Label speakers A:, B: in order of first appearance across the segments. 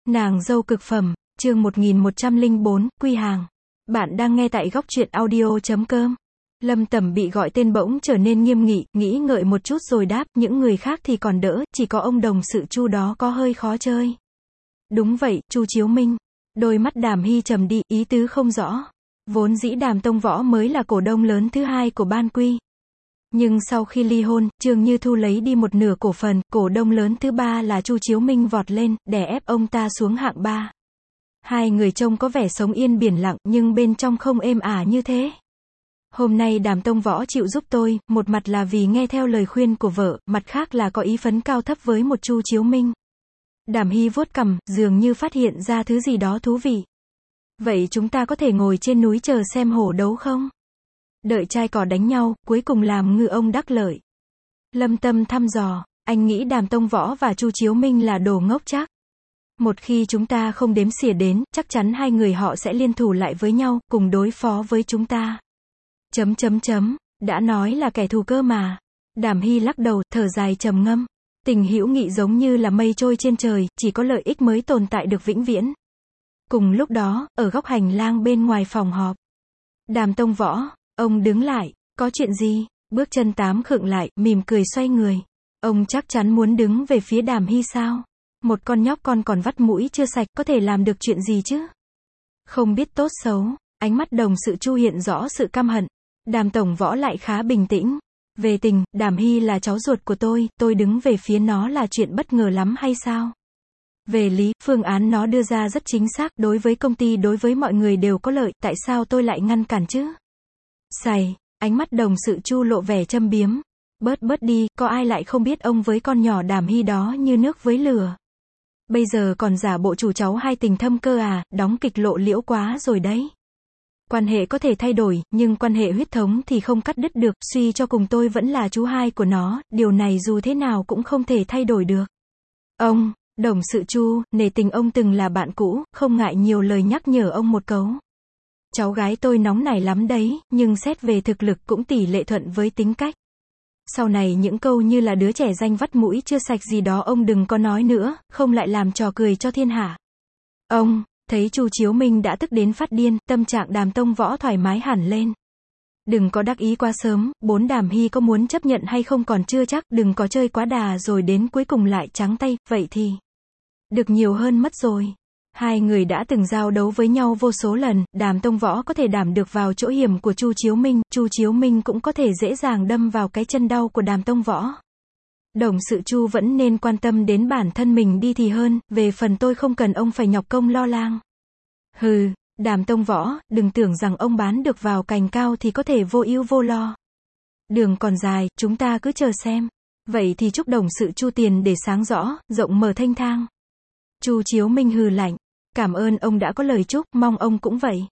A: Nàng dâu cực phẩm, chương 1104, quy hàng. Bạn đang nghe tại góc truyện audio.com. Lâm Tầm bị gọi tên bỗng trở nên nghiêm nghị, nghĩ ngợi một chút rồi đáp, những người khác thì còn đỡ, chỉ có ông đồng sự Chu đó có hơi khó chơi. Đúng vậy, Chu Chiếu Minh. Đôi mắt Đàm Hy trầm đi, ý tứ không rõ. Vốn dĩ Đàm Tông Võ mới là cổ đông lớn thứ hai của Ban Quy. Nhưng sau khi ly hôn, Trương Như Thu lấy đi một nửa cổ phần, cổ đông lớn thứ ba là Chu Chiếu Minh vọt lên, đè ép ông ta xuống hạng 3. Hai người trông có vẻ sống yên biển lặng, nhưng bên trong không êm ả như thế. Hôm nay Đàm Tông Võ chịu giúp tôi, một mặt là vì nghe theo lời khuyên của vợ, mặt khác là có ý phấn cao thấp với một Chu Chiếu Minh. Đàm Hy vuốt cằm, dường như phát hiện ra thứ gì đó thú vị. Vậy chúng ta có thể ngồi trên núi chờ xem hổ đấu không? Đợi trai cò đánh nhau, cuối cùng làm ngư ông đắc lợi. Lâm Tâm thăm dò, anh nghĩ Đàm Tông Võ và Chu Chiếu Minh là đồ ngốc chắc. Một khi chúng ta không đếm xỉa đến, chắc chắn hai người họ sẽ liên thủ lại với nhau, cùng đối phó với chúng ta. Đã nói là kẻ thù cơ mà. Đàm Hy lắc đầu, thở dài trầm ngâm. Tình hữu nghị giống như là mây trôi trên trời, chỉ có lợi ích mới tồn tại được vĩnh viễn. Cùng lúc đó, ở góc hành lang bên ngoài phòng họp. Đàm Tông Võ, ông đứng lại, có chuyện gì? Bước chân tám khựng lại, mỉm cười xoay người. Ông chắc chắn muốn đứng về phía Đàm Hy sao? Một con nhóc con còn vắt mũi chưa sạch, có thể làm được chuyện gì chứ? Không biết tốt xấu, ánh mắt đồng sự Chu hiện rõ sự căm hận. Đàm Tổng Võ lại khá bình tĩnh. Về tình, Đàm Hy là cháu ruột của tôi đứng về phía nó là chuyện bất ngờ lắm hay sao? Về lý, phương án nó đưa ra rất chính xác, đối với công ty đối với mọi người đều có lợi, tại sao tôi lại ngăn cản chứ? Sày, ánh mắt đồng sự Chu lộ vẻ châm biếm. Bớt đi, có ai lại không biết ông với con nhỏ Đàm Hy đó như nước với lửa. Bây giờ còn giả bộ chủ cháu hai tình thâm cơ à, đóng kịch lộ liễu quá rồi đấy. Quan hệ có thể thay đổi, nhưng quan hệ huyết thống thì không cắt đứt được, suy cho cùng tôi vẫn là chú hai của nó, điều này dù thế nào cũng không thể thay đổi được. Ông, đồng sự Chu, nể tình ông từng là bạn cũ, không ngại nhiều lời nhắc nhở ông một câu. Cháu gái tôi nóng nảy lắm đấy, nhưng xét về thực lực cũng tỷ lệ thuận với tính cách. Sau này những câu như là đứa trẻ danh vắt mũi chưa sạch gì đó ông đừng có nói nữa, không lại làm trò cười cho thiên hạ. Ông, thấy Chu Chiếu Minh đã tức đến phát điên, tâm trạng Đàm Tông Võ thoải mái hẳn lên. Đừng có đắc ý quá sớm, Đàm Hy có muốn chấp nhận hay không còn chưa chắc, đừng có chơi quá đà rồi đến cuối cùng lại trắng tay, vậy thì được nhiều hơn mất rồi. Hai người đã từng giao đấu với nhau vô số lần, Đàm Tông Võ có thể đảm được vào chỗ hiểm của Chu Chiếu Minh cũng có thể dễ dàng đâm vào cái chân đau của Đàm Tông Võ. Đồng sự Chu vẫn nên quan tâm đến bản thân mình đi thì hơn, về phần tôi không cần ông phải nhọc công lo lang. Hừ, Đàm Tông Võ, đừng tưởng rằng ông bán được vào cành cao thì có thể vô ưu vô lo. Đường còn dài, chúng ta cứ chờ xem. Vậy thì chúc đồng sự Chu tiền để sáng rõ, rộng mở thênh thang. Chu Chiếu Minh hừ lạnh. Cảm ơn ông đã có lời chúc, mong ông cũng vậy.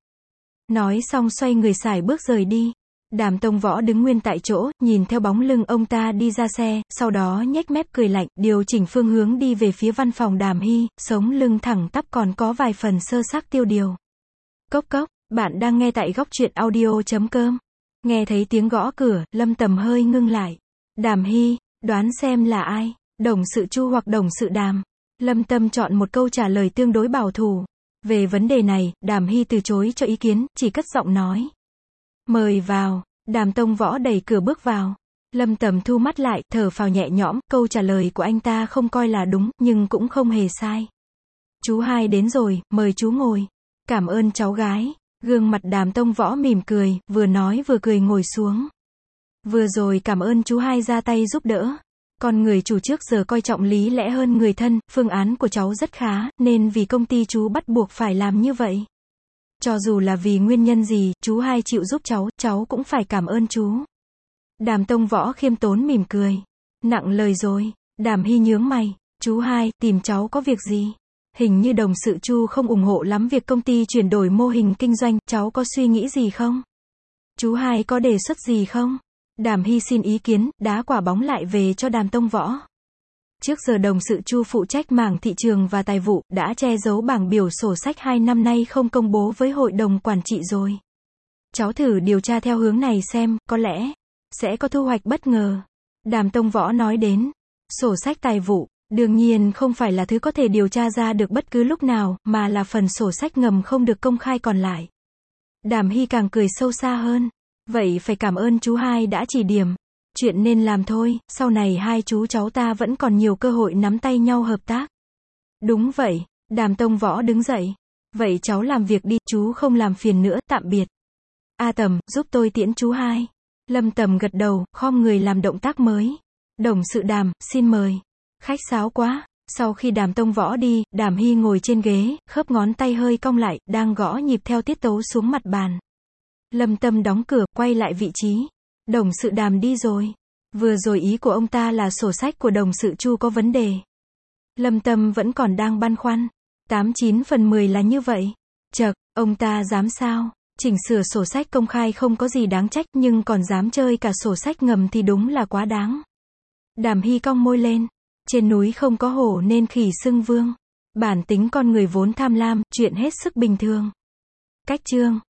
A: Nói xong xoay người sải bước rời đi. Đàm Tông Võ đứng nguyên tại chỗ, nhìn theo bóng lưng ông ta đi ra xe, sau đó nhếch mép cười lạnh, điều chỉnh phương hướng đi về phía văn phòng Đàm Hy, sống lưng thẳng tắp còn có vài phần sơ xác tiêu điều. Cốc cốc, bạn đang nghe tại góc truyện audio.com. Nghe thấy tiếng gõ cửa, Lâm Tầm hơi ngưng lại. Đàm Hy, đoán xem là ai, đồng sự Chu hoặc đồng sự Đàm. Lâm Tâm chọn một câu trả lời tương đối bảo thủ. Về vấn đề này, Đàm Hy từ chối cho ý kiến, chỉ cất giọng nói. Mời vào. Đàm Tông Võ đẩy cửa bước vào. Lâm Tầm thu mắt lại, thở phào nhẹ nhõm, câu trả lời của anh ta không coi là đúng, nhưng cũng không hề sai. Chú hai đến rồi, mời chú ngồi. Cảm ơn cháu gái. Gương mặt Đàm Tông Võ mỉm cười, vừa nói vừa cười ngồi xuống. Vừa rồi cảm ơn chú hai ra tay giúp đỡ. Con người chủ trước giờ coi trọng lý lẽ hơn người thân, phương án của cháu rất khá, nên vì công ty chú bắt buộc phải làm như vậy. Cho dù là vì nguyên nhân gì, chú hai chịu giúp cháu cũng phải cảm ơn chú. Đàm Tông Võ khiêm tốn mỉm cười. Nặng lời rồi. Đàm Hy nhướng mày. Chú hai, tìm cháu có việc gì? Hình như đồng sự Chu không ủng hộ lắm việc công ty chuyển đổi mô hình kinh doanh, cháu có suy nghĩ gì không? Chú hai có đề xuất gì không? Đàm Hy xin ý kiến, đá quả bóng lại về cho Đàm Tông Võ. Trước giờ đồng sự Chu phụ trách mảng thị trường và tài vụ, đã che giấu bảng biểu sổ sách 2 năm nay không công bố với hội đồng quản trị rồi. Cháu thử điều tra theo hướng này xem, có lẽ sẽ có thu hoạch bất ngờ. Đàm Tông Võ nói đến. Sổ sách tài vụ. Đương nhiên không phải là thứ có thể điều tra ra được bất cứ lúc nào, mà là phần sổ sách ngầm không được công khai còn lại. Đàm Hy càng cười sâu xa hơn. Vậy phải cảm ơn chú hai đã chỉ điểm. Chuyện nên làm thôi, sau này hai chú cháu ta vẫn còn nhiều cơ hội nắm tay nhau hợp tác. Đúng vậy, Đàm Tông Võ đứng dậy. Vậy cháu làm việc đi, chú không làm phiền nữa, tạm biệt. A Tầm, giúp tôi tiễn chú hai. Lâm Tầm gật đầu, khom người làm động tác mới. Đồng sự Đàm, xin mời. Khách sáo quá. Sau khi Đàm Tông Võ đi, Đàm Hy ngồi trên ghế, khớp ngón tay hơi cong lại, đang gõ nhịp theo tiết tấu xuống mặt bàn. Lâm Tâm đóng cửa, quay lại vị trí. Đồng sự Đàm đi rồi. Vừa rồi ý của ông ta là sổ sách của đồng sự Chu có vấn đề. Lâm Tâm vẫn còn đang băn khoăn. 89 phần 10 là như vậy. Chậc, ông ta dám sao? Chỉnh sửa sổ sách công khai không có gì đáng trách, nhưng còn dám chơi cả sổ sách ngầm thì đúng là quá đáng. Đàm Hy cong môi lên. Trên núi không có hổ nên khỉ xưng vương. Bản tính con người vốn tham lam, chuyện hết sức bình thường. Cách chương